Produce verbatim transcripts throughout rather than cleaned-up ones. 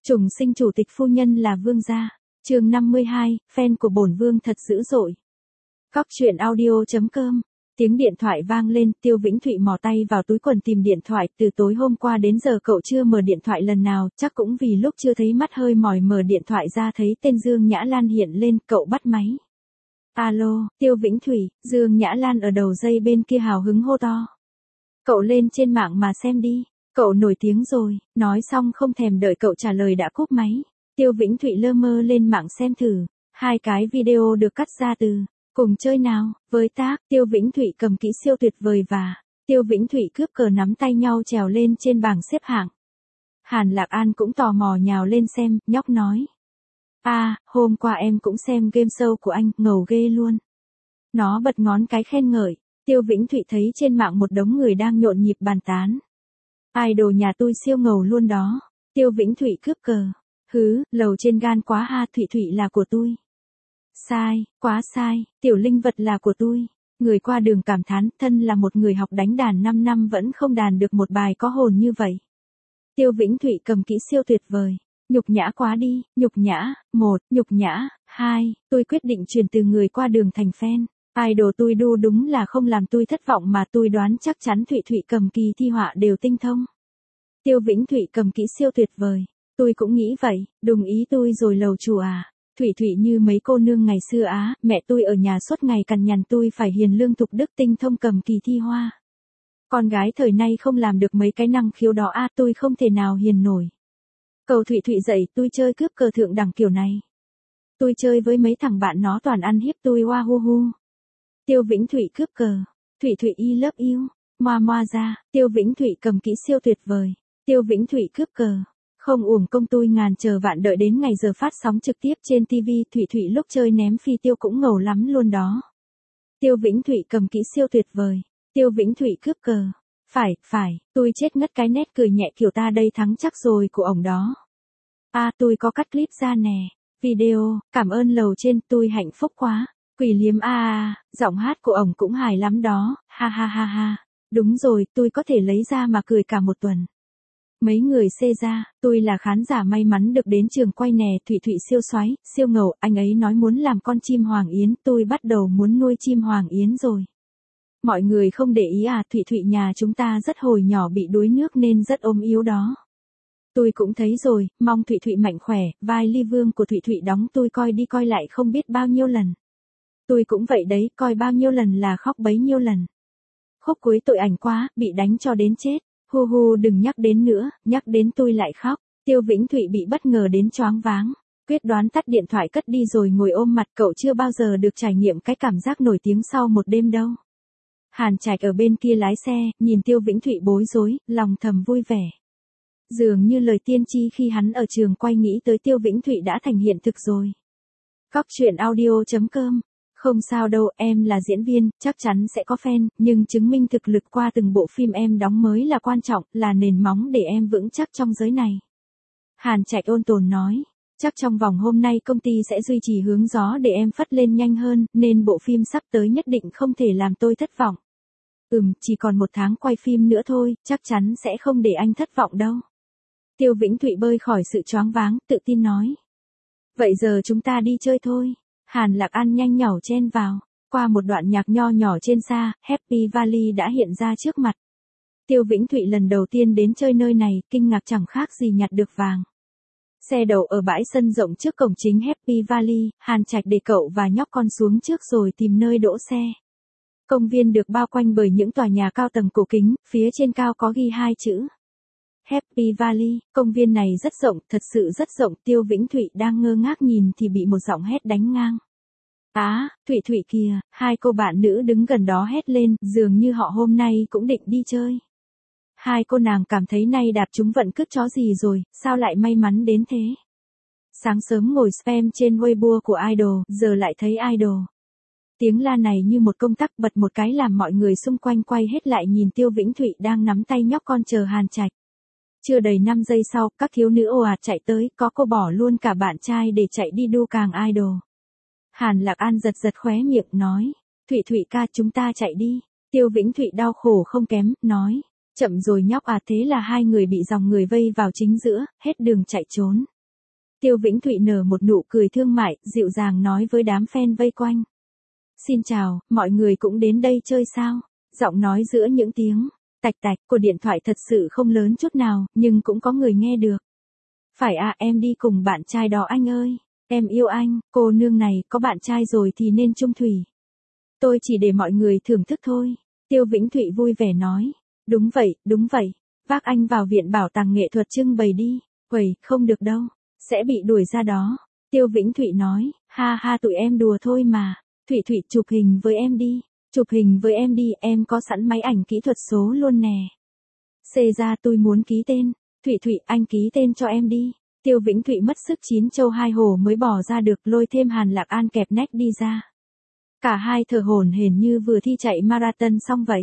Trùng sinh chủ tịch phu nhân là vương gia. Chương năm mươi hai, fan của bổn vương thật dữ dội. Cóc truyện audio chấm com. Tiếng điện thoại vang lên, Tiêu Vĩnh Thụy mò tay vào túi quần tìm điện thoại, từ tối hôm qua đến giờ cậu chưa mở điện thoại lần nào, chắc cũng vì lúc chưa thấy mắt hơi mỏi mở điện thoại ra thấy tên Dương Nhã Lan hiện lên, cậu bắt máy. Alo, Tiêu Vĩnh Thụy, Dương Nhã Lan ở đầu dây bên kia hào hứng hô to. Cậu lên trên mạng mà xem đi, cậu nổi tiếng rồi, nói xong không thèm đợi cậu trả lời đã cúp máy. Tiêu Vĩnh Thụy lơ mơ lên mạng xem thử, hai cái video được cắt ra từ Cùng chơi nào, với tác, Tiêu Vĩnh Thụy cầm kỹ siêu tuyệt vời và Tiêu Vĩnh Thụy cướp cờ nắm tay nhau trèo lên trên bảng xếp hạng. Hàn Lạc An cũng tò mò nhào lên xem, nhóc nói. À, hôm qua em cũng xem game show của anh, ngầu ghê luôn. Nó bật ngón cái khen ngợi, Tiêu Vĩnh Thụy thấy trên mạng một đống người đang nhộn nhịp bàn tán. Idol nhà tôi siêu ngầu luôn đó, Tiêu Vĩnh Thụy cướp cờ. Hứ, lầu trên gan quá ha, Thụy Thụy là của tôi. Sai, quá sai, tiểu linh vật là của tôi. Người qua đường cảm thán, thân là một người học đánh đàn năm năm vẫn không đàn được một bài có hồn như vậy. Tiêu Vĩnh Thụy cầm kỹ siêu tuyệt vời. Nhục nhã quá đi, nhục nhã, một, nhục nhã, hai, tôi quyết định chuyển từ người qua đường thành fan. Idol tôi đu đúng là không làm tôi thất vọng mà tôi đoán chắc chắn Thụy Thụy cầm kỳ thi họa đều tinh thông. Tiêu Vĩnh Thụy cầm kỹ siêu tuyệt vời. Tôi cũng nghĩ vậy, đồng ý tôi rồi lầu chủ à. Thụy Thụy như mấy cô nương ngày xưa á, mẹ tôi ở nhà suốt ngày cằn nhằn tôi phải hiền lương thục đức tinh thông cầm kỳ thi hoa. Con gái thời nay không làm được mấy cái năng khiếu đó à, tôi không thể nào hiền nổi. Cầu Thụy Thụy dậy, tôi chơi cướp cờ thượng đẳng kiểu này. Tôi chơi với mấy thằng bạn nó toàn ăn hiếp tôi hoa hu hu. Tiêu Vĩnh Thụy cướp cờ. Thụy Thụy y love you. Moa moa ra, Tiêu Vĩnh Thụy cầm kỹ siêu tuyệt vời. Tiêu Vĩnh Thụy cướp cờ. Không uổng công tôi ngàn chờ vạn đợi đến ngày giờ phát sóng trực tiếp trên ti vi, Thụy Thụy lúc chơi ném phi tiêu cũng ngầu lắm luôn đó. Tiêu Vĩnh Thụy cầm kỹ siêu tuyệt vời. Tiêu Vĩnh Thụy cướp cờ. Phải, phải, tôi chết ngất cái nét cười nhẹ kiểu ta đây thắng chắc rồi của ổng đó. À, tôi có cắt clip ra nè. Video, cảm ơn lầu trên, tôi hạnh phúc quá. Quỷ liếm a à, giọng hát của ổng cũng hài lắm đó, ha ha ha ha. Đúng rồi, tôi có thể lấy ra mà cười cả một tuần. Mấy người xê ra, tôi là khán giả may mắn được đến trường quay nè, Thụy Thụy siêu xoáy, siêu ngầu, anh ấy nói muốn làm con chim hoàng yến, tôi bắt đầu muốn nuôi chim hoàng yến rồi. Mọi người không để ý à, Thụy Thụy nhà chúng ta rất hồi nhỏ bị đuối nước nên rất ốm yếu đó. Tôi cũng thấy rồi, mong Thụy Thụy mạnh khỏe, vai Ly Vương của Thụy Thụy đóng tôi coi đi coi lại không biết bao nhiêu lần. Tôi cũng vậy đấy, coi bao nhiêu lần là khóc bấy nhiêu lần. Khúc cuối tội ảnh quá, bị đánh cho đến chết. Hu hu đừng nhắc đến nữa, nhắc đến tôi lại khóc. Tiêu Vĩnh Thụy bị bất ngờ đến choáng váng. Quyết đoán tắt điện thoại cất đi rồi ngồi ôm mặt, cậu chưa bao giờ được trải nghiệm cái cảm giác nổi tiếng sau một đêm đâu. Hàn Trạch ở bên kia lái xe, nhìn Tiêu Vĩnh Thụy bối rối, lòng thầm vui vẻ. Dường như lời tiên tri khi hắn ở trường quay nghĩ tới Tiêu Vĩnh Thụy đã thành hiện thực rồi. Cóc truyện audio chấm com. Không sao đâu, em là diễn viên, chắc chắn sẽ có fan, nhưng chứng minh thực lực qua từng bộ phim em đóng mới là quan trọng, là nền móng để em vững chắc trong giới này. Hàn Trạch ôn tồn nói, chắc trong vòng hôm nay công ty sẽ duy trì hướng gió để em phất lên nhanh hơn, nên bộ phim sắp tới nhất định không thể làm tôi thất vọng. Ừm, chỉ còn một tháng quay phim nữa thôi, chắc chắn sẽ không để anh thất vọng đâu. Tiêu Vĩnh Thụy bơi khỏi sự choáng váng, tự tin nói. Vậy giờ chúng ta đi chơi thôi. Hàn Lạc An nhanh nhảu chen vào, qua một đoạn nhạc nho nhỏ trên xa, Happy Valley đã hiện ra trước mặt. Tiêu Vĩnh Thụy lần đầu tiên đến chơi nơi này, kinh ngạc chẳng khác gì nhặt được vàng. Xe đậu ở bãi sân rộng trước cổng chính Happy Valley, Hàn Trạch để cậu và nhóc con xuống trước rồi tìm nơi đỗ xe. Công viên được bao quanh bởi những tòa nhà cao tầng cổ kính, phía trên cao có ghi hai chữ. Happy Valley, công viên này rất rộng, thật sự rất rộng, Tiêu Vĩnh Thụy đang ngơ ngác nhìn thì bị một giọng hét đánh ngang. Á, à, Thụy Thụy kìa, hai cô bạn nữ đứng gần đó hét lên, dường như họ hôm nay cũng định đi chơi. Hai cô nàng cảm thấy nay đạp chúng vận cướp chó gì rồi, sao lại may mắn đến thế. Sáng sớm ngồi spam trên Weibo của idol, giờ lại thấy idol. Tiếng la này như một công tắc bật một cái làm mọi người xung quanh quay hết lại nhìn Tiêu Vĩnh Thụy đang nắm tay nhóc con chờ Hàn Trạch. Chưa đầy năm giây sau, các thiếu nữ ồ ạt chạy tới, có cô bỏ luôn cả bạn trai để chạy đi đu càng idol. Hàn Lạc An giật giật khóe miệng nói, Thụy Thụy ca chúng ta chạy đi. Tiêu Vĩnh Thụy đau khổ không kém, nói, chậm rồi nhóc à, thế là hai người bị dòng người vây vào chính giữa, hết đường chạy trốn. Tiêu Vĩnh Thụy nở một nụ cười thương mại, dịu dàng nói với đám fan vây quanh. Xin chào, mọi người cũng đến đây chơi sao? Giọng nói giữa những tiếng tạch tạch của điện thoại thật sự không lớn chút nào, nhưng cũng có người nghe được. Phải à, em đi cùng bạn trai đó anh ơi. Em yêu anh, cô nương này có bạn trai rồi thì nên chung thủy. Tôi chỉ để mọi người thưởng thức thôi. Tiêu Vĩnh Thụy vui vẻ nói. Đúng vậy, đúng vậy. Vác anh vào viện bảo tàng nghệ thuật trưng bày đi. Uầy, không được đâu. Sẽ bị đuổi ra đó. Tiêu Vĩnh Thụy nói. Ha ha, tụi em đùa thôi mà. Thụy Thụy chụp hình với em đi. Chụp hình với em đi, em có sẵn máy ảnh kỹ thuật số luôn nè. Xê ra tôi muốn ký tên. Thụy Thụy, anh ký tên cho em đi. Tiêu Vĩnh Thụy mất sức chín châu hai hổ mới bỏ ra được, lôi thêm Hàn Lạc An kẹp nách đi ra. Cả hai thở hổn hển như vừa thi chạy marathon xong vậy.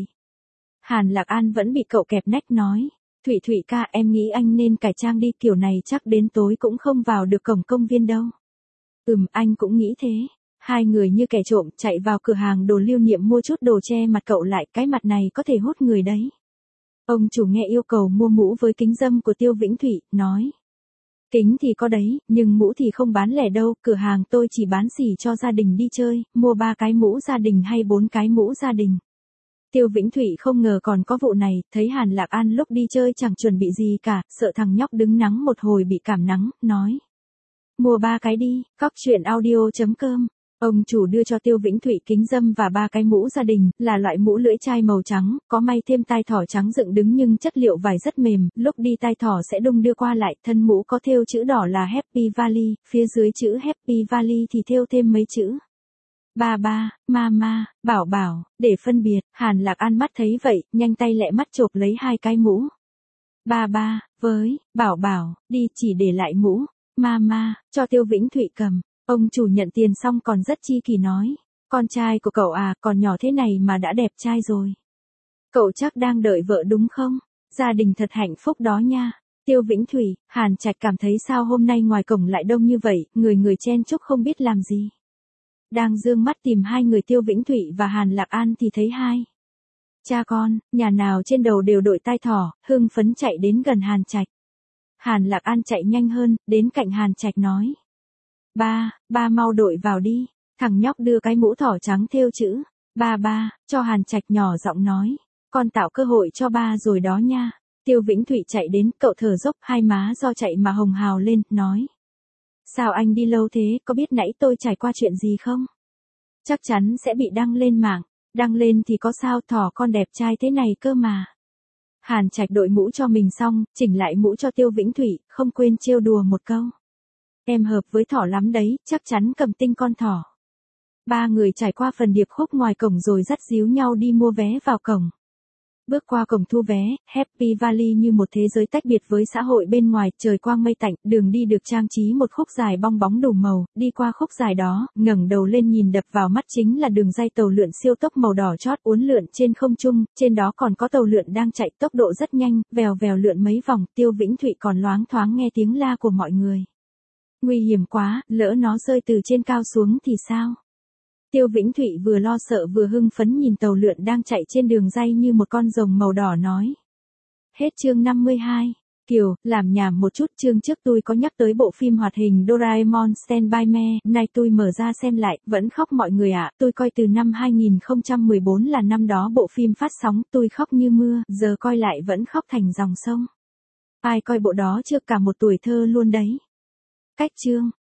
Hàn Lạc An vẫn bị cậu kẹp nách nói. Thụy Thụy ca, em nghĩ anh nên cải trang đi, kiểu này chắc đến tối cũng không vào được cổng công viên đâu. Ừm, anh cũng nghĩ thế. Hai người như kẻ trộm chạy vào cửa hàng đồ lưu niệm mua chút đồ che mặt cậu lại, cái mặt này có thể hút người đấy. Ông chủ nghe yêu cầu mua mũ với kính râm của Tiêu Vĩnh Thụy, nói. Kính thì có đấy, nhưng mũ thì không bán lẻ đâu, cửa hàng tôi chỉ bán xỉ cho gia đình đi chơi, mua ba cái mũ gia đình hay bốn cái mũ gia đình. Tiêu Vĩnh Thụy không ngờ còn có vụ này, thấy Hàn Lạc An lúc đi chơi chẳng chuẩn bị gì cả, sợ thằng nhóc đứng nắng một hồi bị cảm nắng, nói. Mua ba cái đi, cóc truyện audio chấm com. Ông chủ đưa cho Tiêu Vĩnh Thụy kính râm và ba cái mũ gia đình, là loại mũ lưỡi chai màu trắng, có may thêm tai thỏ trắng dựng đứng nhưng chất liệu vải rất mềm, lúc đi tai thỏ sẽ đung đưa qua lại, thân mũ có thêu chữ đỏ là Happy Valley, phía dưới chữ Happy Valley thì thêu thêm mấy chữ. Ba ba, mama, bảo bảo, để phân biệt, Hàn Lạc An mắt thấy vậy, nhanh tay lẹ mắt chộp lấy hai cái mũ. Ba ba, với, bảo bảo, đi chỉ để lại mũ, mama, cho Tiêu Vĩnh Thụy cầm. Ông chủ nhận tiền xong còn rất chi kỳ nói. Con trai của cậu à, còn nhỏ thế này mà đã đẹp trai rồi. Cậu chắc đang đợi vợ đúng không? Gia đình thật hạnh phúc đó nha. Tiêu Vĩnh Thụy, Hàn Trạch cảm thấy sao hôm nay ngoài cổng lại đông như vậy, người người chen chúc không biết làm gì. Đang dương mắt tìm hai người Tiêu Vĩnh Thụy và Hàn Lạc An thì thấy hai cha con, nhà nào trên đầu đều đội tai thỏ, hưng phấn chạy đến gần Hàn Trạch. Hàn Lạc An chạy nhanh hơn, đến cạnh Hàn Trạch nói. Ba, ba mau đội vào đi. Thằng nhóc đưa cái mũ thỏ trắng thêu chữ. Ba ba, cho Hàn Trạch nhỏ giọng nói. Con tạo cơ hội cho ba rồi đó nha. Tiêu Vĩnh Thụy chạy đến, cậu thở dốc, hai má do chạy mà hồng hào lên, nói. Sao anh đi lâu thế, có biết nãy tôi trải qua chuyện gì không? Chắc chắn sẽ bị đăng lên mạng. Đăng lên thì có sao, thỏ con đẹp trai thế này cơ mà. Hàn Trạch đội mũ cho mình xong, chỉnh lại mũ cho Tiêu Vĩnh Thụy, không quên trêu đùa một câu. Em hợp với thỏ lắm đấy, chắc chắn cầm tinh con thỏ. Ba người trải qua phần điệp khúc ngoài cổng rồi dắt díu nhau đi mua vé vào cổng. Bước qua cổng thu vé, Happy Valley như một thế giới tách biệt với xã hội bên ngoài, trời quang mây tạnh, đường đi được trang trí một khúc dài bong bóng đủ màu, đi qua khúc dài đó, ngẩng đầu lên nhìn đập vào mắt chính là đường ray tàu lượn siêu tốc màu đỏ chót uốn lượn trên không trung, trên đó còn có tàu lượn đang chạy tốc độ rất nhanh, vèo vèo lượn mấy vòng, Tiêu Vĩnh Thụy còn loáng thoáng nghe tiếng la của mọi người. Nguy hiểm quá, lỡ nó rơi từ trên cao xuống thì sao? Tiêu Vĩnh Thụy vừa lo sợ vừa hưng phấn nhìn tàu lượn đang chạy trên đường ray như một con rồng màu đỏ nói. Hết chương năm mươi hai. Kiều, làm nhảm một chút, chương trước tôi có nhắc tới bộ phim hoạt hình Doraemon Stand By Me, nay tôi mở ra xem lại, vẫn khóc mọi người ạ, tôi coi từ năm hai nghìn không trăm mười bốn là năm đó bộ phim phát sóng, tôi khóc như mưa, giờ coi lại vẫn khóc thành dòng sông. Ai coi bộ đó chưa, cả một tuổi thơ luôn đấy. Cách chương